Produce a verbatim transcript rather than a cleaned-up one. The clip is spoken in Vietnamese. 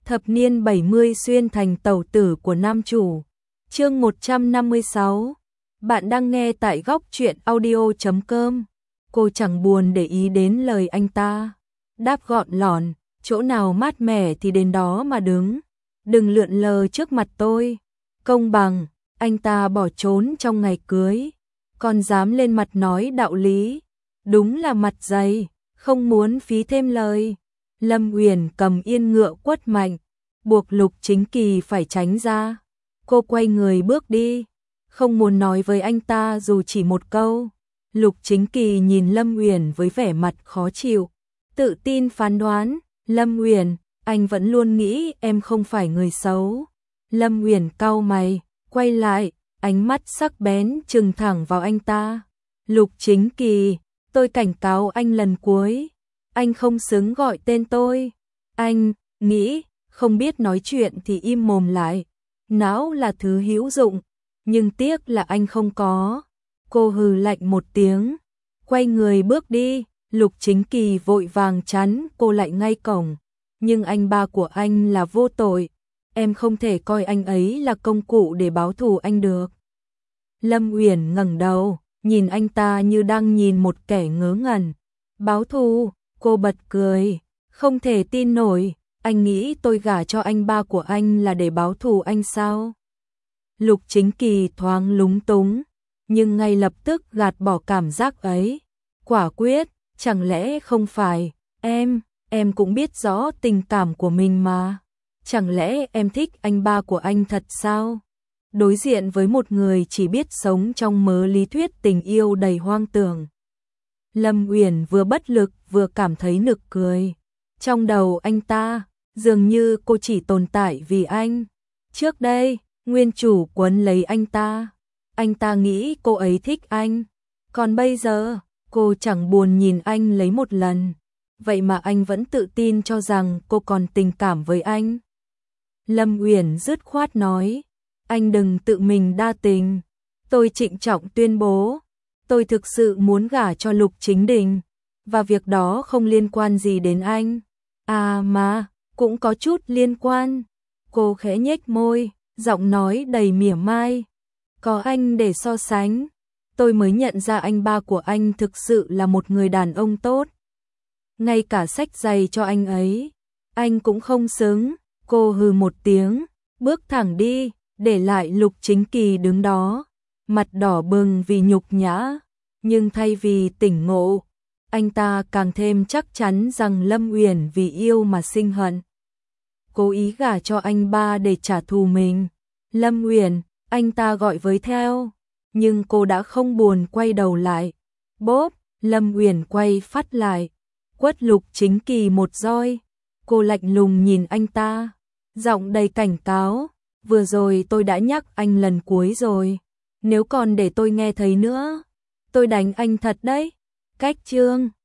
Thập niên bảy mươi xuyên thành tẩu tử của nam chủ. Chương một trăm năm mươi sáu. Bạn đang nghe tại góc truyện audio chấm com. Cô chẳng buồn để ý đến lời anh ta. Đáp gọn lỏn, chỗ nào mát mẻ thì đến đó mà đứng. Đừng lượn lờ trước mặt tôi. Công bằng, anh ta bỏ trốn trong ngày cưới. Còn dám lên mặt nói đạo lý. Đúng là mặt dày, không muốn phí thêm lời. Lâm Uyển cầm yên ngựa quất mạnh, buộc Lục Chính Kỳ phải tránh ra. Cô quay người bước đi, không muốn nói với anh ta dù chỉ một câu. Lục Chính Kỳ nhìn Lâm Uyển với vẻ mặt khó chịu, tự tin phán đoán, "Lâm Uyển, anh vẫn luôn nghĩ em không phải người xấu." Lâm Uyển cau mày, quay lại, ánh mắt sắc bén trừng thẳng vào anh ta. "Lục Chính Kỳ, tôi cảnh cáo anh lần cuối. Anh không xứng gọi tên tôi. Anh nghĩ không biết nói chuyện thì im mồm lại. Não là thứ hữu dụng, nhưng tiếc là anh không có." Cô hừ lạnh một tiếng, quay người bước đi. Lục Chính Kỳ vội vàng chắn cô lại ngay cổng. "Nhưng anh ba của anh là vô tội, em không thể coi anh ấy là công cụ để báo thù anh được." Lâm Uyển ngẩng đầu, nhìn anh ta như đang nhìn một kẻ ngớ ngẩn. "Báo thù?" Cô bật cười, "Không thể tin nổi, anh nghĩ tôi gả cho anh ba của anh là để báo thù anh sao?" Lục Chính Kỳ thoáng lúng túng, nhưng ngay lập tức gạt bỏ cảm giác ấy. Quả quyết, "Chẳng lẽ không phải, em, em cũng biết rõ tình cảm của mình mà. Chẳng lẽ em thích anh ba của anh thật sao?" Đối diện với một người chỉ biết sống trong mớ lý thuyết tình yêu đầy hoang tưởng, Lâm Uyển vừa bất lực vừa cảm thấy nực cười. Trong đầu anh ta, dường như cô chỉ tồn tại vì anh. Trước đây, nguyên chủ quấn lấy anh ta. Anh ta nghĩ cô ấy thích anh. Còn bây giờ, cô chẳng buồn nhìn anh lấy một lần. Vậy mà anh vẫn tự tin cho rằng cô còn tình cảm với anh. Lâm Uyển dứt khoát nói, "Anh đừng tự mình đa tình. Tôi trịnh trọng tuyên bố, tôi thực sự muốn gả cho Lục Chính Đình, và việc đó không liên quan gì đến anh." "À mà, cũng có chút liên quan." Cô khẽ nhếch môi, giọng nói đầy mỉa mai. "Có anh để so sánh, tôi mới nhận ra anh ba của anh thực sự là một người đàn ông tốt. Ngay cả xách giày cho anh ấy, anh cũng không xứng." Cô hừ một tiếng, bước thẳng đi, để lại Lục Chính Kỳ đứng đó, mặt đỏ bừng vì nhục nhã. Nhưng thay vì tỉnh ngộ, anh ta càng thêm chắc chắn rằng Lâm Uyển vì yêu mà sinh hận, cố ý gả cho anh ba để trả thù mình. "Lâm Uyển," anh ta gọi với theo, nhưng cô đã không buồn quay đầu lại. Bốp, Lâm Uyển quay phát lại, quất Lục Chính Kỳ một roi. Cô lạnh lùng nhìn anh ta, giọng đầy cảnh cáo, "Vừa rồi tôi đã nhắc anh lần cuối rồi. Nếu còn để tôi nghe thấy nữa, tôi đánh anh thật đấy." Cách chương